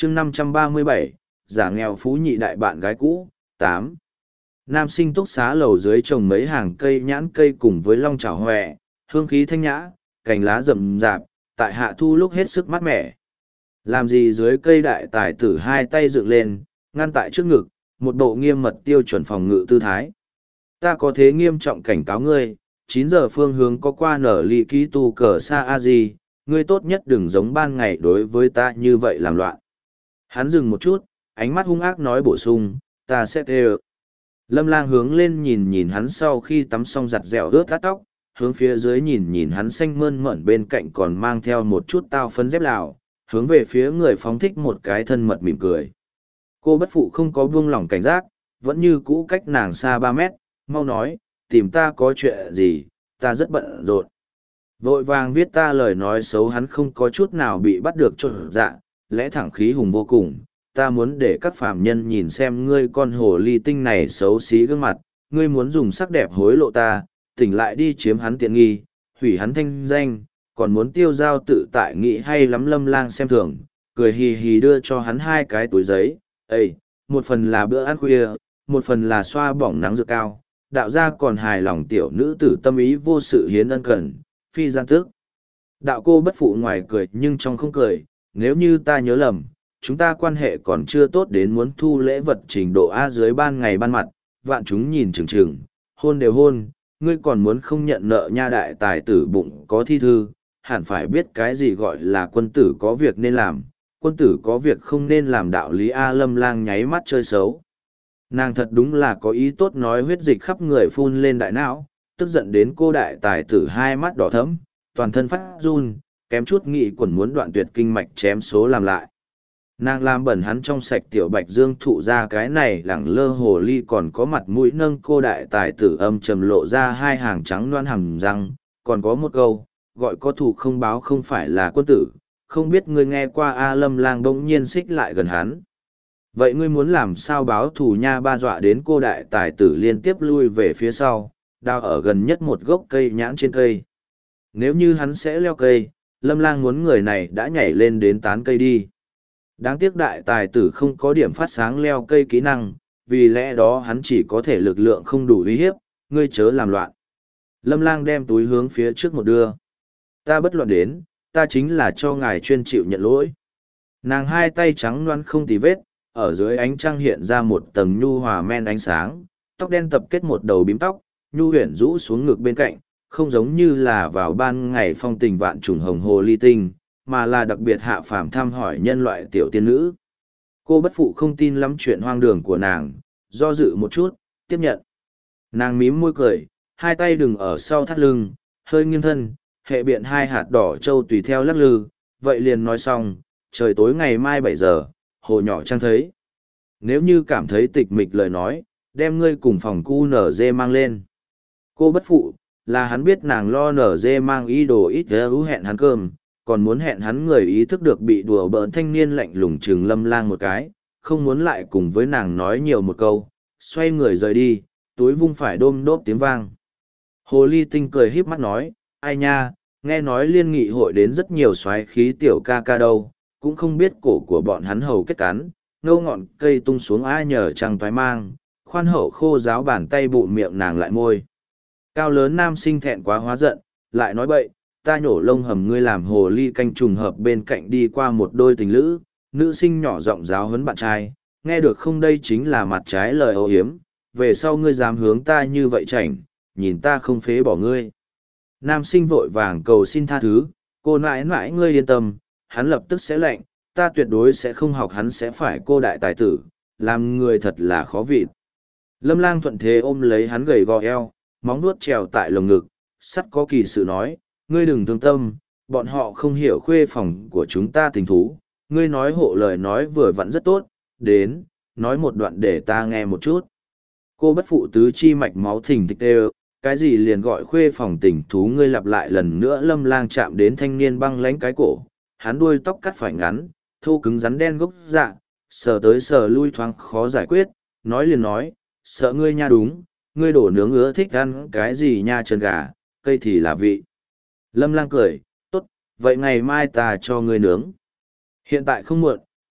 chương 537, giả nghèo phú nhị đại bạn gái cũ, 8. Nam sinh túc xá lầu dưới trồng mấy hàng cây nhãn cây cùng với long chảo hòe, hương khí thanh nhã, cành lá rậm rạp, tại hạ thu lúc hết sức mát mẻ. Làm gì dưới cây đại tài tử hai tay dựng lên, ngăn tại trước ngực, một bộ nghiêm mật tiêu chuẩn phòng ngự tư thái. Ta có thế nghiêm trọng cảnh cáo ngươi, 9 giờ phương hướng có qua nở ly ký tu cờ sa a di, ngươi tốt nhất đừng giống ban ngày đối với ta như vậy làm loạn. Hắn dừng một chút, ánh mắt hung ác nói bổ sung, ta sẽ tê ơ. Lâm Lang hướng lên nhìn nhìn hắn sau khi tắm xong giặt dẻo ướt át tóc, hướng phía dưới nhìn nhìn hắn xanh mơn mởn bên cạnh còn mang theo một chút tao phấn dép lào, hướng về phía người phóng thích một cái thân mật mỉm cười. Cô bất phụ không có buông lỏng cảnh giác, vẫn như cũ cách nàng xa 3 mét, mau nói, tìm ta có chuyện gì, ta rất bận rộn. Vội vàng viết ta lời nói xấu hắn không có chút nào bị bắt được trộn dạ, lẽ thẳng khí hùng vô cùng. Ta muốn để các phàm nhân nhìn xem ngươi con hồ ly tinh này xấu xí gương mặt, ngươi muốn dùng sắc đẹp hối lộ ta, tỉnh lại đi chiếm hắn tiện nghi, hủy hắn thanh danh, còn muốn tiêu giao tự tại nghĩ hay lắm. Lâm Lang xem thường, cười hì hì đưa cho hắn 2 cái túi giấy. Ê, một phần là bữa ăn khuya, một phần là xoa bỏng nắng dược cao, đạo gia còn hài lòng tiểu nữ tử tâm ý vô sự hiến ân cần, phi gian tước. Đạo cô bất phụ ngoài cười nhưng trong không cười, nếu như ta nhớ lầm, chúng ta quan hệ còn chưa tốt đến muốn thu lễ vật trình độ A dưới ban ngày ban mặt, vạn chúng nhìn chừng chừng, hôn đều hôn, ngươi còn muốn không nhận nợ nha. Đại tài tử bụng có thi thư, hẳn phải biết cái gì gọi là quân tử có việc nên làm, quân tử có việc không nên làm đạo lý A. Lâm Lang nháy mắt chơi xấu. Nàng thật đúng là có ý tốt nói, huyết dịch khắp người phun lên đại não, tức giận đến cô đại tài tử 2 mắt đỏ thẫm, toàn thân phát run, kém chút nghị quẩn muốn đoạn tuyệt kinh mạch chém số làm lại. Nàng làm bẩn hắn trong sạch tiểu bạch dương thụ ra cái này lẳng lơ hồ ly còn có mặt mũi nâng cô đại tài tử âm trầm lộ ra 2 hàng trắng loan hàm răng, còn có một câu, gọi có thù không báo không phải là quân tử, không biết ngươi nghe qua A. Lâm Lang bỗng nhiên xích lại gần hắn. Vậy ngươi muốn làm sao báo thù nha? Ba dọa đến cô đại tài tử liên tiếp lui về phía sau, đào ở gần nhất một gốc cây nhãn trên cây. Nếu như hắn sẽ leo cây, Lâm Lang muốn người này đã nhảy lên đến tán cây đi. Đáng tiếc đại tài tử không có điểm phát sáng leo cây kỹ năng, vì lẽ đó hắn chỉ có thể lực lượng không đủ uy hiếp, ngươi chớ làm loạn. Lâm Lang đem túi hướng phía trước một đưa. Ta bất loạn đến, ta chính là cho ngài chuyên chịu nhận lỗi. Nàng 2 tay trắng loăn không tì vết, ở dưới ánh trăng hiện ra một tầng nhu hòa men ánh sáng, tóc đen tập kết một đầu bím tóc, nhu huyền rũ xuống ngực bên cạnh, không giống như là vào ban ngày phong tình vạn trùng hồng hồ ly tinh, mà là đặc biệt hạ phàm thăm hỏi nhân loại tiểu tiên nữ. Cô bất phụ không tin lắm chuyện hoang đường của nàng, do dự một chút, tiếp nhận. Nàng mím môi cười, 2 tay đừng ở sau thắt lưng, hơi nghiêng thân, hệ biện 2 hạt đỏ trâu tùy theo lắc lư, vậy liền nói xong, trời tối ngày mai 7 giờ, hồ nhỏ trăng thấy. Nếu như cảm thấy tịch mịch lời nói, đem ngươi cùng phòng cu nở dê mang lên. Cô bất phụ, là hắn biết nàng lo nở dê mang ý đồ ít ưu hẹn hắn cơm, còn muốn hẹn hắn người ý thức được bị đùa bỡn thanh niên lạnh lùng trừng Lâm Lang một cái, không muốn lại cùng với nàng nói nhiều một câu, xoay người rời đi, túi vung phải đôm đốp tiếng vang. Hồ ly tinh cười híp mắt nói, ai nha, nghe nói liên nghị hội đến rất nhiều soái khí tiểu ca ca đâu, cũng không biết cổ của bọn hắn hầu kết cắn, ngâu ngọn cây tung xuống ai nhờ trăng toái mang, khoan hậu khô giáo bàn tay bụng miệng nàng lại môi. Cao lớn nam sinh thẹn quá hóa giận, lại nói bậy, ta nhổ lông hầm ngươi làm hồ ly canh trùng hợp bên cạnh đi qua một đôi tình lữ, nữ sinh nhỏ giọng giáo huấn bạn trai, nghe được không, đây chính là mặt trái lời âu hiếm, về sau ngươi dám hướng ta như vậy chảnh, nhìn ta không phế bỏ ngươi. Nam sinh vội vàng cầu xin tha thứ, cô nãi nãi ngươi yên tâm, hắn lập tức sẽ lệnh, ta tuyệt đối sẽ không học hắn sẽ phải cô đại tài tử, làm người thật là khó vịt. Lâm Lang thuận thế ôm lấy hắn gầy gò eo, móng nuốt trèo tại lồng ngực, sắt có kỳ sự nói, ngươi đừng thương tâm, bọn họ không hiểu khuê phòng của chúng ta tình thú, ngươi nói hộ lời nói vừa vặn rất tốt, đến, nói một đoạn để ta nghe một chút. Cô bất phụ tứ chi mạch máu thình thịch đều, cái gì liền gọi khuê phòng tình thú, ngươi lặp lại lần nữa. Lâm Lang chạm đến thanh niên băng lánh cái cổ, hắn đuôi tóc cắt phải ngắn, thô cứng rắn đen gốc dạ, sờ tới sờ lui thoáng khó giải quyết, nói liền nói, sợ ngươi nha đúng, ngươi đổ nướng ứa thích ăn cái gì nha, chân gà, cây thì là vị. Lâm Lang cười, tốt, vậy ngày mai ta cho ngươi nướng. Hiện tại không muộn,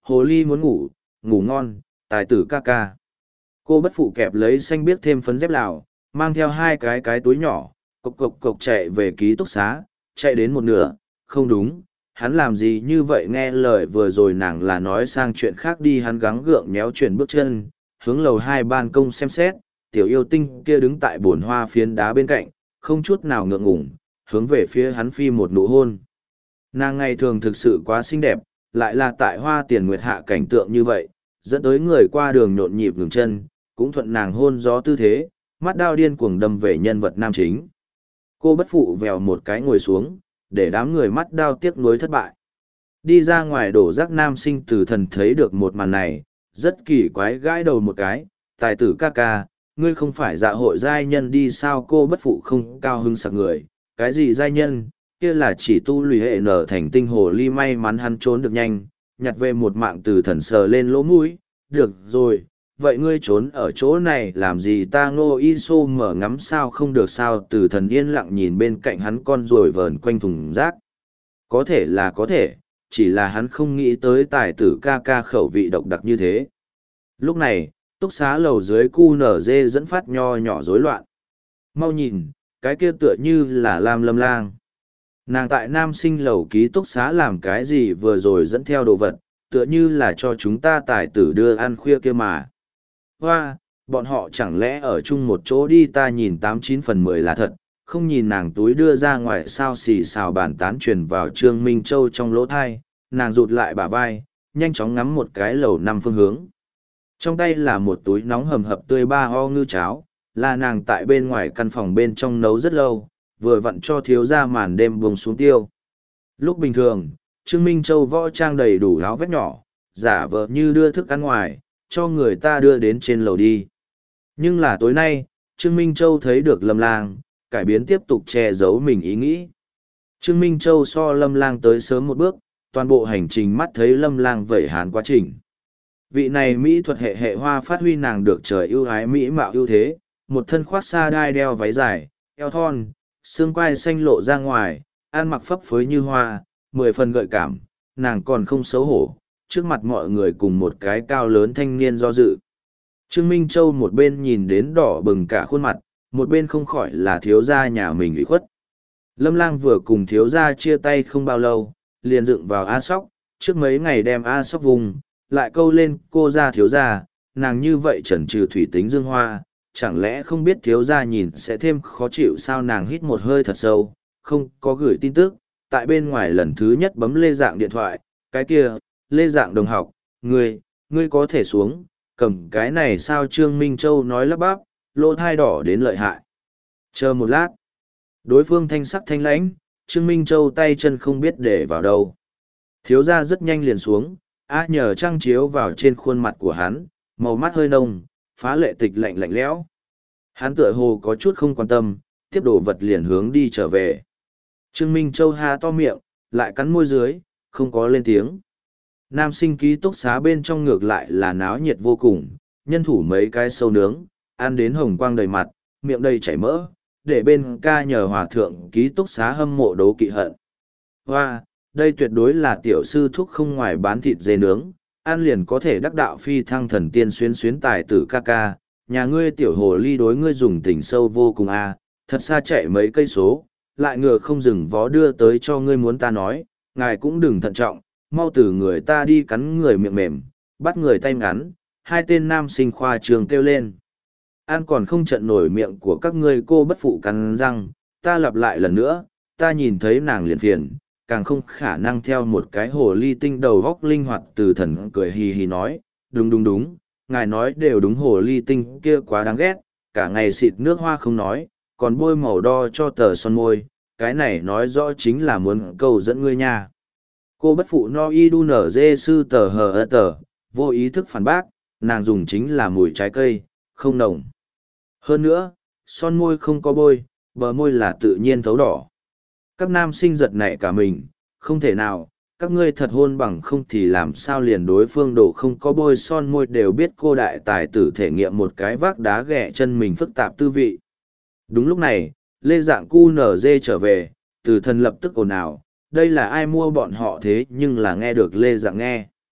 hồ ly muốn ngủ, ngủ ngon, tài tử ca ca. Cô bất phụ kẹp lấy xanh biếc thêm phấn dép lào, mang theo hai cái túi nhỏ, cộc cộc cộc chạy về ký túc xá, chạy đến một nửa, không đúng, hắn làm gì như vậy nghe lời vừa rồi nàng là nói sang chuyện khác đi, hắn gắng gượng méo chuyển bước chân, hướng lầu 2 ban công xem xét, tiểu yêu tinh kia đứng tại bồn hoa phiến đá bên cạnh, không chút nào ngượng ngùng, hướng về phía hắn phi một nụ hôn. Nàng ngày thường thực sự quá xinh đẹp, lại là tại hoa tiền nguyệt hạ cảnh tượng như vậy, dẫn tới người qua đường nhộn nhịp ngừng chân, cũng thuận nàng hôn gió tư thế, mắt đao điên cuồng đâm về nhân vật nam chính. Cô bất phụ vèo một cái ngồi xuống, để đám người mắt đao tiếc nuối thất bại. Đi ra ngoài đổ rác nam sinh từ thần thấy được một màn này, rất kỳ quái gãi đầu một cái, tài tử ca ca, ngươi không phải dạ hội giai nhân đi sao? Cô bất phụ không cao hứng sặc người, cái gì giai nhân, kia là chỉ tu lùi hệ nở thành tinh hồ ly, may mắn hắn trốn được nhanh, nhặt về một mạng từ thần sờ lên lỗ mũi, được rồi, vậy ngươi trốn ở chỗ này làm gì? Ta Ngô Y Sô mở ngắm sao không được sao? Từ thần yên lặng nhìn bên cạnh hắn con ruồi vờn quanh thùng rác. Có thể là có thể, chỉ là hắn không nghĩ tới tài tử ca ca khẩu vị độc đặc như thế. Lúc này, túc xá lầu dưới cu nở dê dẫn phát nho nhỏ rối loạn. Mau nhìn, cái kia tựa như là Lam Lâm Lang. Nàng tại nam sinh lầu ký túc xá làm cái gì vừa rồi dẫn theo đồ vật, tựa như là cho chúng ta tài tử đưa ăn khuya kia mà. Hoa, bọn họ chẳng lẽ ở chung một chỗ đi? Ta nhìn 89/10 là thật, không nhìn nàng túi đưa ra ngoài sao? Xì xào bàn tán truyền vào Trương Minh Châu trong lỗ thai, nàng rụt lại bả vai, nhanh chóng ngắm một cái lầu 5 phương hướng. Trong tay là một túi nóng hầm hập tươi ba ho ngư cháo, là nàng tại bên ngoài căn phòng bên trong nấu rất lâu, vừa vặn cho thiếu gia màn đêm buông xuống tiêu. Lúc bình thường, Trương Minh Châu võ trang đầy đủ áo vét nhỏ, giả vờ như đưa thức ăn ngoài, cho người ta đưa đến trên lầu đi. Nhưng là tối nay, Trương Minh Châu thấy được Lâm Lang, cải biến tiếp tục che giấu mình ý nghĩ. Trương Minh Châu so Lâm Lang tới sớm một bước, toàn bộ hành trình mắt thấy Lâm Lang vẩy hàn quá trình. Vị này mỹ thuật hệ hệ hoa phát huy nàng được trời ưu ái mỹ mạo ưu thế, một thân khoác sa đai đeo váy dài, eo thon, xương quai xanh lộ ra ngoài, ăn mặc phấp phới như hoa, 10 phần gợi cảm, nàng còn không xấu hổ, trước mặt mọi người cùng một cái cao lớn thanh niên do dự. Trương Minh Châu một bên nhìn đến đỏ bừng cả khuôn mặt, một bên không khỏi là thiếu gia nhà mình ủy khuất. Lâm Lang vừa cùng thiếu gia chia tay không bao lâu, liền dựng vào A Sóc, trước mấy ngày đem A Sóc vùng, lại câu lên cô gia thiếu gia, nàng như vậy chần chừ thủy tính dương hoa, chẳng lẽ không biết thiếu gia nhìn sẽ thêm khó chịu sao? Nàng hít một hơi thật sâu, không có gửi tin tức, tại bên ngoài lần thứ nhất bấm Lê Dạng điện thoại, cái kia, Lê Dạng đồng học, ngươi có thể xuống, cầm cái này sao? Trương Minh Châu nói lắp bắp, lỗ thai đỏ đến lợi hại. Chờ một lát, đối phương thanh sắc thanh lãnh, Trương Minh Châu tay chân không biết để vào đâu. Thiếu gia rất nhanh liền xuống, nhờ trăng chiếu vào trên khuôn mặt của hắn, màu mắt hơi nông, phá lệ tịch lạnh lạnh lẽo. Hắn tựa hồ có chút không quan tâm, tiếp đồ vật liền hướng đi trở về. Trương Minh Châu há to miệng, lại cắn môi dưới, không có lên tiếng. Nam sinh ký túc xá bên trong ngược lại là náo nhiệt vô cùng, nhân thủ mấy cái sâu nướng, ăn đến hồng quang đầy mặt, miệng đầy chảy mỡ, để bên ca nhờ hòa thượng ký túc xá hâm mộ đố kỵ hận. Hoa, đây tuyệt đối là tiểu sư thúc không ngoài bán thịt dê nướng, ăn liền có thể đắc đạo phi thăng thần tiên xuyến xuyến tài tử ca ca, nhà ngươi tiểu hồ ly đối ngươi dùng tình sâu vô cùng thật xa chạy mấy cây số, lại ngựa không dừng vó đưa tới cho ngươi. Muốn ta nói, ngài cũng đừng thận trọng, mau từ người ta đi cắn người miệng mềm, bắt người tay ngắn. Hai tên nam sinh khoa trường kêu lên. An còn không trận nổi miệng của các ngươi. Cô bất phụ cắn răng, ta lặp lại lần nữa, ta nhìn thấy nàng liền phiền, càng không khả năng theo một cái hồ ly tinh đầu góc linh hoạt. Từ thần cười hì hì nói, đúng, ngài nói đều đúng, hồ ly tinh kia quá đáng ghét, cả ngày xịt nước hoa không nói, còn bôi màu đo cho tờ son môi, cái này nói rõ chính là muốn câu dẫn ngươi nha. Cô bất phụ no y đu nở dê sư tờ hờ ơ tờ, vô ý thức phản bác, nàng dùng chính là mùi trái cây, không nồng. Hơn nữa, son môi không có bôi, bờ môi là tự nhiên thấu đỏ. Các nam sinh giật nảy cả mình, không thể nào, các ngươi thật hôn bằng không thì làm sao liền đối phương đồ không có bôi son môi đều biết. Cô đại tài tử thể nghiệm một cái vác đá ghẻ chân mình phức tạp tư vị. Đúng lúc này, Lê Dạng cu nở dê trở về, Từ thần lập tức ồn ào, đây là ai mua bọn họ thế? Nhưng là nghe được Lê Dạng nghe.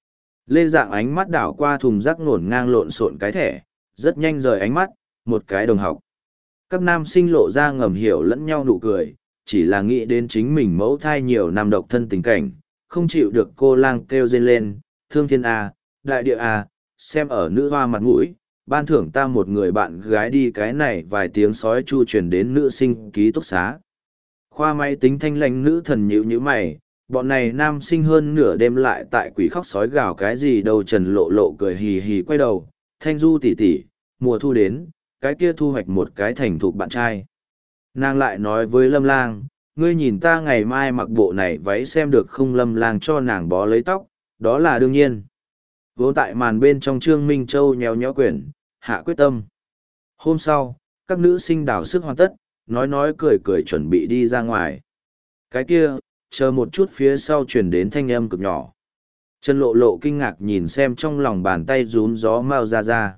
Lê Dạng ánh mắt đảo qua thùng rác ngổn ngang lộn xộn cái thẻ, rất nhanh rời ánh mắt, một cái đồng học. Các nam sinh lộ ra ngầm hiểu lẫn nhau nụ cười, chỉ là nghĩ đến chính mình mẫu thai nhiều năm độc thân tình cảnh, không chịu được cô lang kêu rên lên, thương thiên A, đại địa A, xem ở nữ hoa mặt mũi, ban thưởng ta một người bạn gái đi cái này vài tiếng sói chu truyền đến nữ sinh ký túc xá. Khoa máy tính thanh lãnh nữ thần nhíu nhíu mày, bọn này nam sinh hơn nửa đêm lại tại quỷ khóc sói gào cái gì đâu. Trần Lộ Lộ cười hì hì quay đầu, Thanh Du tỷ tỷ, mùa thu đến, cái kia thu hoạch một cái thành thục bạn trai. Nàng lại nói với Lâm Lang, ngươi nhìn ta ngày mai mặc bộ này váy xem được không? Lâm Lang cho nàng bó lấy tóc, đó là đương nhiên. Vốn tại màn bên trong Trương Minh Châu nhéo nhéo quyển, hạ quyết tâm. Hôm sau, các nữ sinh đào sức hoàn tất, nói cười cười chuẩn bị đi ra ngoài. Cái kia, chờ một chút, phía sau truyền đến thanh âm cực nhỏ. Trần Lộ Lộ kinh ngạc nhìn xem trong lòng bàn tay rún gió Mao ra.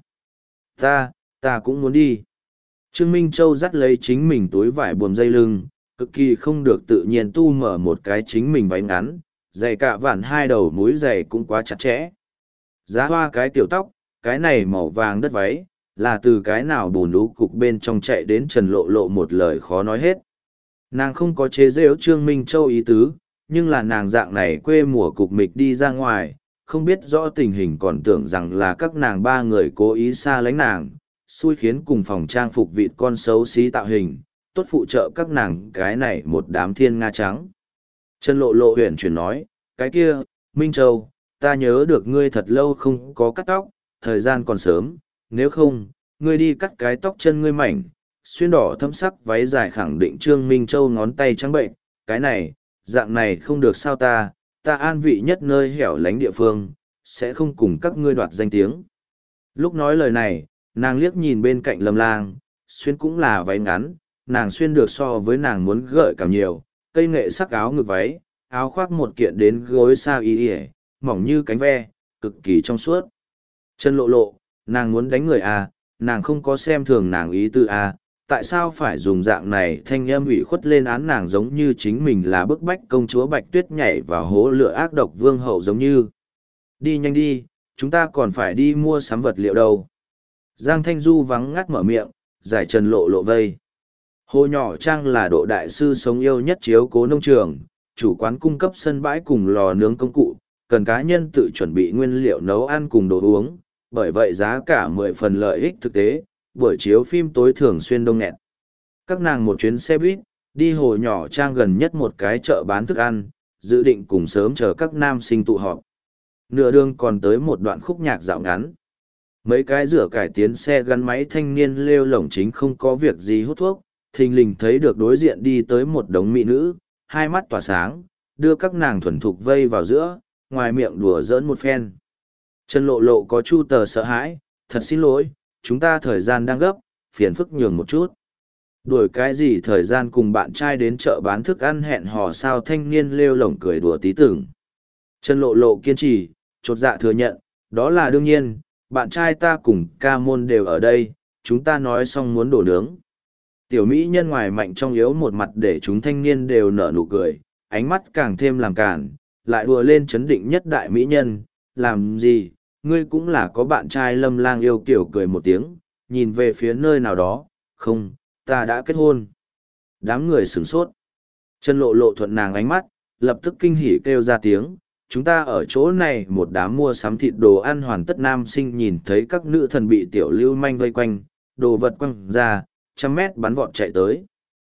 Ta cũng muốn đi. Trương Minh Châu dắt lấy chính mình túi vải buồm dây lưng, cực kỳ không được tự nhiên tu mở một cái chính mình váy ngắn, giày cạ vản hai đầu múi giày cũng quá chặt chẽ. Giá hoa cái tiểu tóc, cái này màu vàng đất váy, là từ cái nào bùn lú cục bên trong chạy đến. Trần Lộ Lộ một lời khó nói hết. Nàng không có chế giễu Trương Minh Châu ý tứ, nhưng là nàng dạng này quê mùa cục mịch đi ra ngoài, không biết rõ tình hình còn tưởng rằng là các nàng ba người cố ý xa lánh nàng, xui khiến cùng phòng trang phục vịt con xấu xí tạo hình, tốt phụ trợ các nàng cái này một đám thiên nga trắng. Trần Lộ Lộ huyền chuyển nói, cái kia, Minh Châu, ta nhớ được ngươi thật lâu không có cắt tóc, thời gian còn sớm, nếu không, ngươi đi cắt cái tóc chân ngươi mảnh, xuyên đỏ thâm sắc váy dài. Khẳng định Trương Minh Châu ngón tay trắng bệnh, cái này, dạng này không được sao? Ta an vị nhất nơi hẻo lánh địa phương, sẽ không cùng các ngươi đoạt danh tiếng. Lúc nói lời này, nàng liếc nhìn bên cạnh Lâm Lang, xuyên cũng là váy ngắn, nàng xuyên được so với nàng muốn gợi cảm nhiều, cây nghệ sắc áo ngực váy, áo khoác một kiện đến gối xa y ỉa, mỏng như cánh ve, cực kỳ trong suốt. Trần Lộ Lộ, nàng muốn đánh người à, nàng không có xem thường nàng ý tư à, tại sao phải dùng dạng này thanh âm ủy khuất lên án nàng, giống như chính mình là bức bách công chúa Bạch Tuyết nhảy vào hố lửa ác độc vương hậu giống như. Đi nhanh đi, chúng ta còn phải đi mua sắm vật liệu đâu. Giang Thanh Du vắng ngắt mở miệng, giải Trần Lộ Lộ vây. Hồ Nhỏ Trang là độ đại sư sống yêu nhất chiếu cố nông trường, chủ quán cung cấp sân bãi cùng lò nướng công cụ, cần cá nhân tự chuẩn bị nguyên liệu nấu ăn cùng đồ uống, bởi vậy giá cả 10 phần lợi ích thực tế, buổi chiếu phim tối thường xuyên đông nghẹt. Các nàng một chuyến xe buýt, đi Hồ Nhỏ Trang gần nhất một cái chợ bán thức ăn, dự định cùng sớm chờ các nam sinh tụ họp. Nửa đường còn tới một đoạn khúc nhạc dạo ngắn. Mấy cái rửa cải tiến xe gắn máy thanh niên lêu lổng chính không có việc gì hút thuốc, thình lình thấy được đối diện đi tới một đống mỹ nữ, hai mắt tỏa sáng, đưa các nàng thuần thục vây vào giữa, ngoài miệng đùa giỡn một phen. Trần Lộ Lộ có chu tờ sợ hãi, thật xin lỗi, chúng ta thời gian đang gấp, phiền phức nhường một chút. Đuổi cái gì thời gian, cùng bạn trai đến chợ bán thức ăn hẹn hò sao? Thanh niên lêu lổng cười đùa tí tưởng. Trần Lộ Lộ kiên trì, chột dạ thừa nhận, đó là đương nhiên, bạn trai ta cùng ca môn đều ở đây, chúng ta nói xong muốn đổ nướng. Tiểu mỹ nhân ngoài mạnh trong yếu một mặt để chúng thanh niên đều nở nụ cười, ánh mắt càng thêm làm cản, lại đùa lên chấn định nhất đại mỹ nhân, làm gì, ngươi cũng là có bạn trai? Lâm Lang yêu kiểu cười một tiếng, nhìn về phía nơi nào đó, không, ta đã kết hôn. Đám người sửng sốt. Trần Lộ Lộ thuận nàng ánh mắt, lập tức kinh hỉ kêu ra tiếng, chúng ta ở chỗ này một đám mua sắm thịt đồ ăn hoàn tất. Nam sinh nhìn thấy các nữ thần bị tiểu lưu manh vây quanh, đồ vật quăng ra, 100 mét bắn vọt chạy tới.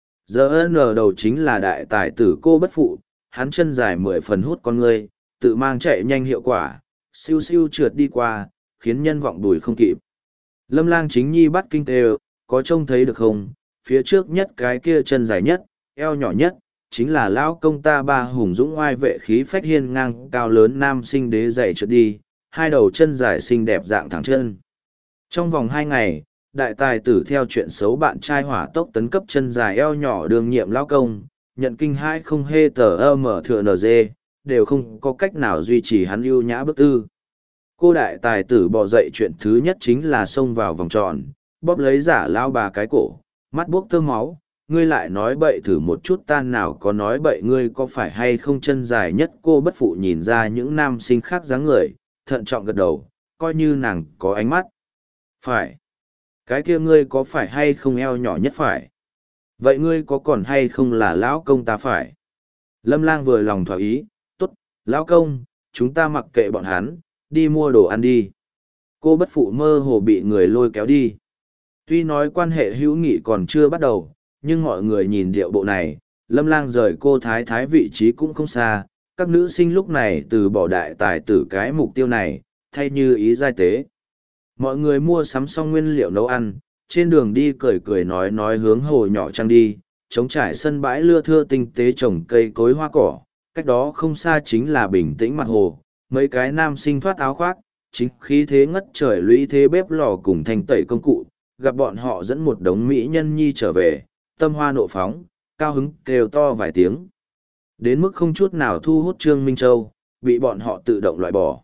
Giờ nở đầu chính là đại tài tử Cô Bất Phụ, hắn chân dài 10 phần hút con người, tự mang chạy nhanh hiệu quả, siêu siêu trượt đi qua, khiến nhân vọng đùi không kịp. Lâm Lang chính nhi bắt kinh tê, có trông thấy được không, phía trước nhất cái kia chân dài nhất, eo nhỏ nhất, chính là lão công ta ba hùng dũng oai vệ khí phách hiên ngang cao lớn nam sinh đế dày trượt đi, hai đầu chân dài xinh đẹp dạng thẳng chân. Trong vòng 2 ngày, đại tài tử theo chuyện xấu bạn trai hỏa tốc tấn cấp chân dài eo nhỏ đương nhiệm lão công, nhận kinh hai không hê tờ mở thừa NG, đều không có cách nào duy trì hắn ưu nhã bức tư. Cô đại tài tử bò dậy chuyện thứ nhất chính là xông vào vòng tròn, bóp lấy giả lao bà cái cổ, mắt buốc tơ máu, ngươi lại nói bậy thử một chút, ta nào có nói bậy, ngươi có phải hay không chân dài nhất? Cô Bất Phụ nhìn ra những nam sinh khác dáng người, thận trọng gật đầu, coi như nàng có ánh mắt. Phải. Cái kia ngươi có phải hay không eo nhỏ nhất phải? Vậy ngươi có còn hay không là lão công ta phải? Lâm Lang vừa lòng thỏa ý, tốt, lão công, chúng ta mặc kệ bọn hắn, đi mua đồ ăn đi. Cô bất phụ mơ hồ bị người lôi kéo đi. Tuy nói quan hệ hữu nghị còn chưa bắt đầu, nhưng mọi người nhìn điệu bộ này, Lâm Lang rời cô thái thái vị trí cũng không xa. Các nữ sinh lúc này từ bỏ đại tài tử cái mục tiêu này, thay như ý giai tế. Mọi người mua sắm xong nguyên liệu nấu ăn, trên đường đi cười cười nói hướng hồ nhỏ trăng đi, trống trải sân bãi lưa thưa tinh tế trồng cây cối hoa cỏ, cách đó không xa chính là bình tĩnh mặt hồ, mấy cái nam sinh thoát áo khoác, chính khí thế ngất trời lũy thế bếp lò cùng thanh tẩy công cụ, gặp bọn họ dẫn một đống mỹ nhân nhi trở về, tâm hoa nộ phóng, cao hứng kêu to vài tiếng. Đến mức không chút nào thu hút Trương Minh Châu, bị bọn họ tự động loại bỏ.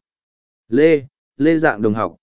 Lê Dạng đồng học,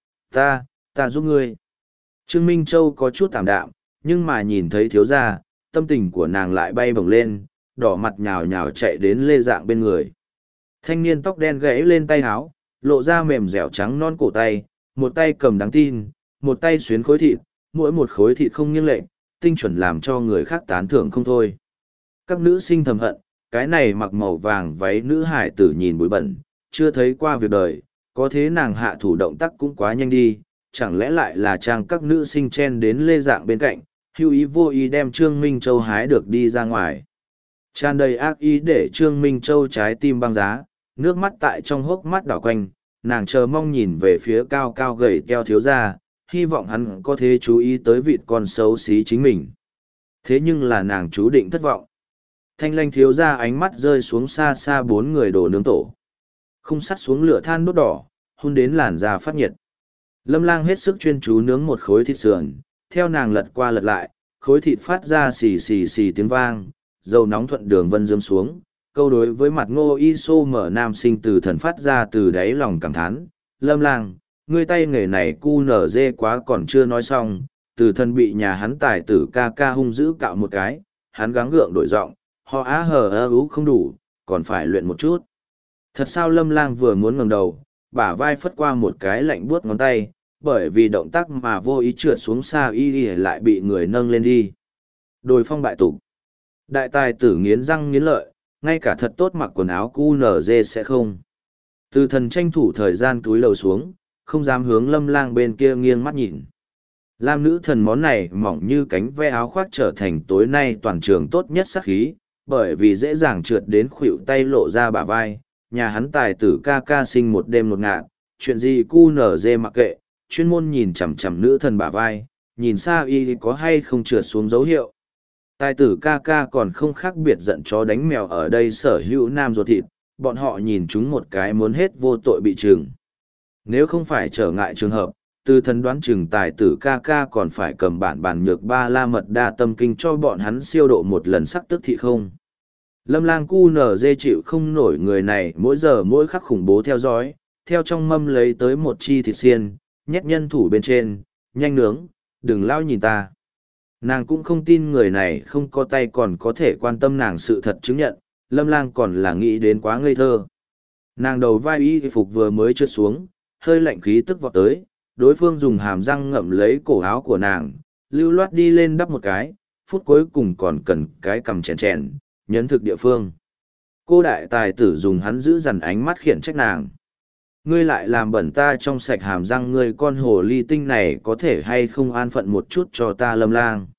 ta giúp ngươi. Trương Minh Châu có chút tạm đạm, nhưng mà nhìn thấy thiếu gia, tâm tình của nàng lại bay bổng lên, đỏ mặt nhào nhào chạy đến Lê Dạng bên người. Thanh niên tóc đen gãy lên tay áo, lộ ra mềm dẻo trắng non cổ tay, một tay cầm đáng tin, một tay xuyến khối thịt, mỗi một khối thịt không nghiêng lệch, tinh chuẩn làm cho người khác tán thưởng không thôi. Các nữ sinh thầm hận, cái này mặc màu vàng váy nữ hải tử nhìn bụi bẩn, chưa thấy qua việc đời, có thế nàng hạ thủ động tác cũng quá nhanh đi, chẳng lẽ lại là trang các nữ sinh chen đến Lê Dạng bên cạnh, hữu ý vô ý đem Trương Minh Châu hái được đi ra ngoài. Tràn đầy ác ý để Trương Minh Châu trái tim băng giá, nước mắt tại trong hốc mắt đảo quanh, nàng chờ mong nhìn về phía cao cao gầy teo thiếu gia, hy vọng hắn có thể chú ý tới vịt con xấu xí chính mình. Thế nhưng là nàng chú định thất vọng. Thanh lanh thiếu gia ánh mắt rơi xuống xa xa bốn người đồ nướng tổ. Không sắt xuống lửa than đốt đỏ, hun đến làn da phát nhiệt. Lâm Lang hết sức chuyên chú nướng một khối thịt sườn, theo nàng lật qua lật lại, khối thịt phát ra xì xì xì tiếng vang, dầu nóng thuận đường vân rơi xuống. Câu đối với mặt Ngô Y Sô mở nam sinh từ thần phát ra từ đáy lòng cảm thán. Lâm Lang, ngươi tay nghề này cu nở dê quá còn chưa nói xong, từ thần bị nhà hắn tài tử ca ca hung dữ cạo một cái, hắn gắng gượng đổi giọng, họ á hờ ơ ú không đủ, còn phải luyện một chút. Thật sao Lâm Lang vừa muốn ngẩng đầu, bả vai phất qua một cái lạnh buốt ngón tay, bởi vì động tác mà vô ý trượt xuống xa y lại bị người nâng lên đi. Đồi phong bại tục. Đại tài tử nghiến răng nghiến lợi, ngay cả thật tốt mặc quần áo cu nở dê sẽ không. Từ thần tranh thủ thời gian túi lầu xuống, không dám hướng Lâm Lang bên kia nghiêng mắt nhìn. Lam nữ thần món này mỏng như cánh ve áo khoác trở thành tối nay toàn trường tốt nhất sắc khí, bởi vì dễ dàng trượt đến khuỷu tay lộ ra bả vai, nhà hắn tài tử ca ca sinh một đêm một ngạn, chuyện gì cu nở dê mặc kệ, chuyên môn nhìn chằm chằm nữ thần bả vai, nhìn xa y có hay không trượt xuống dấu hiệu. Tài tử ca ca còn không khác biệt giận chó đánh mèo ở đây sở hữu nam ruột thịt, bọn họ nhìn chúng một cái muốn hết vô tội bị trừng. Nếu không phải trở ngại trường hợp, từ thần đoán chừng tài tử ca ca còn phải cầm bản nhược ba la mật đa tâm kinh cho bọn hắn siêu độ một lần sắc tức thị không. Lâm Lang cu nở dê chịu không nổi người này mỗi giờ mỗi khắc khủng bố theo dõi, theo trong mâm lấy tới một chi thịt xiên, nhét nhân thủ bên trên, nhanh nướng, đừng lao nhìn ta. Nàng cũng không tin người này không có tay còn có thể quan tâm nàng sự thật chứng nhận, Lâm Lang còn là nghĩ đến quá ngây thơ. Nàng đầu vai y phục vừa mới trượt xuống, hơi lạnh khí tức vọt tới, đối phương dùng hàm răng ngậm lấy cổ áo của nàng, lưu loát đi lên đắp một cái, phút cuối cùng còn cần cái cầm chèn chèn, nhấn thực địa phương. Cô đại tài tử dùng hắn giữ dằn ánh mắt khiển trách nàng. Ngươi lại làm bẩn ta trong sạch hàm răng, ngươi con hồ ly tinh này có thể hay không an phận một chút cho ta Lâm Lang.